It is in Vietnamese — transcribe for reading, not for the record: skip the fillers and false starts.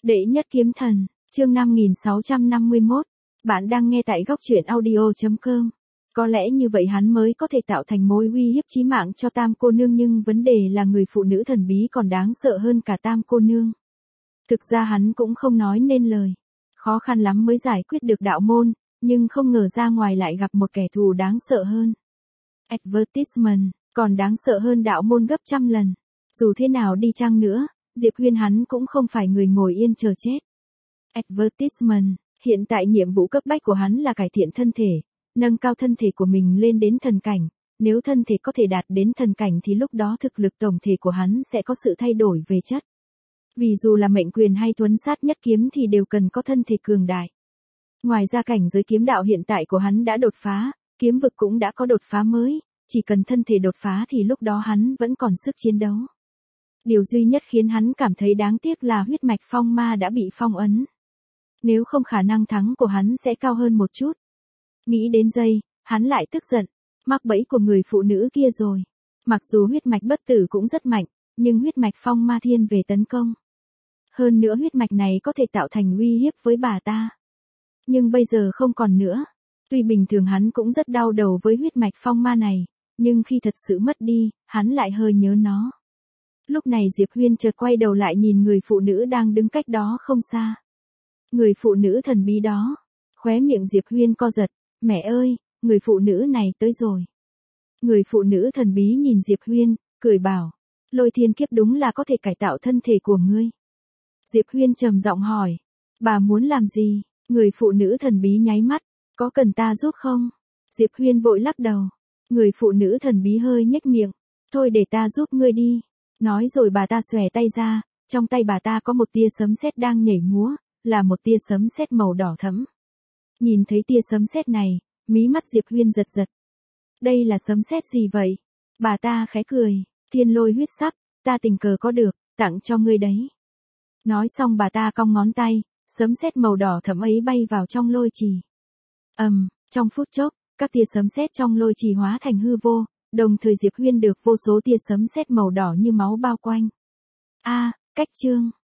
Đệ nhất kiếm thần, chương 5651. Bạn đang nghe tại góc truyện audio.com. Có lẽ như vậy hắn mới có thể tạo thành mối uy hiếp chí mạng cho Tam cô nương, nhưng vấn đề là người phụ nữ thần bí còn đáng sợ hơn cả Tam cô nương. Thực ra hắn cũng không nói nên lời. Khó khăn lắm mới giải quyết được đạo môn, nhưng không ngờ ra ngoài lại gặp một kẻ thù đáng sợ hơn. Advertisement, còn đáng sợ hơn đạo môn gấp trăm lần. Dù thế nào đi chăng nữa, Diệp Huyên hắn cũng không phải người ngồi yên chờ chết. Advertisement, hiện tại nhiệm vụ cấp bách của hắn là cải thiện thân thể, nâng cao thân thể của mình lên đến thần cảnh. Nếu thân thể có thể đạt đến thần cảnh thì lúc đó thực lực tổng thể của hắn sẽ có sự thay đổi về chất. Vì dù là mệnh quyền hay tuấn sát nhất kiếm thì đều cần có thân thể cường đại. Ngoài ra cảnh giới kiếm đạo hiện tại của hắn đã đột phá, kiếm vực cũng đã có đột phá mới, chỉ cần thân thể đột phá thì lúc đó hắn vẫn còn sức chiến đấu. Điều duy nhất khiến hắn cảm thấy đáng tiếc là huyết mạch phong ma đã bị phong ấn. Nếu không khả năng thắng của hắn sẽ cao hơn một chút. Nghĩ đến đây, hắn lại tức giận, mắc bẫy của người phụ nữ kia rồi. Mặc dù huyết mạch bất tử cũng rất mạnh, nhưng huyết mạch phong ma thiên về tấn công. Hơn nữa huyết mạch này có thể tạo thành uy hiếp với bà ta. Nhưng bây giờ không còn nữa. Tuy bình thường hắn cũng rất đau đầu với huyết mạch phong ma này, nhưng khi thật sự mất đi, hắn lại hơi nhớ nó. Lúc này Diệp Huyên chợt quay đầu lại nhìn người phụ nữ đang đứng cách đó không xa. Người phụ nữ thần bí đó. Khóe miệng Diệp Huyên co giật. Mẹ ơi, người phụ nữ này tới rồi. Người phụ nữ thần bí nhìn Diệp Huyên, cười bảo. Lôi thiên kiếp đúng là có thể cải tạo thân thể của ngươi. Diệp Huyên trầm giọng hỏi. Bà muốn làm gì? Người phụ nữ thần bí nháy mắt. Có cần ta giúp không? Diệp Huyên vội lắc đầu. Người phụ nữ thần bí hơi nhếch miệng. Thôi để ta giúp ngươi đi. Nói rồi bà ta xòe tay ra, trong tay bà ta có một tia sấm sét đang nhảy múa, là một tia sấm sét màu đỏ thẫm. Nhìn thấy tia sấm sét này, mí mắt Diệp Huyên giật giật. Đây là sấm sét gì vậy? Bà ta khẽ cười, thiên lôi huyết sắc, ta tình cờ có được, tặng cho ngươi đấy. Nói xong bà ta cong ngón tay, sấm sét màu đỏ thẫm ấy bay vào trong lôi trì. Trong phút chốc, các tia sấm sét trong lôi trì hóa thành hư vô. Đồng thời Diệp Huyên được vô số tia sấm sét màu đỏ như máu bao quanh. Cách chương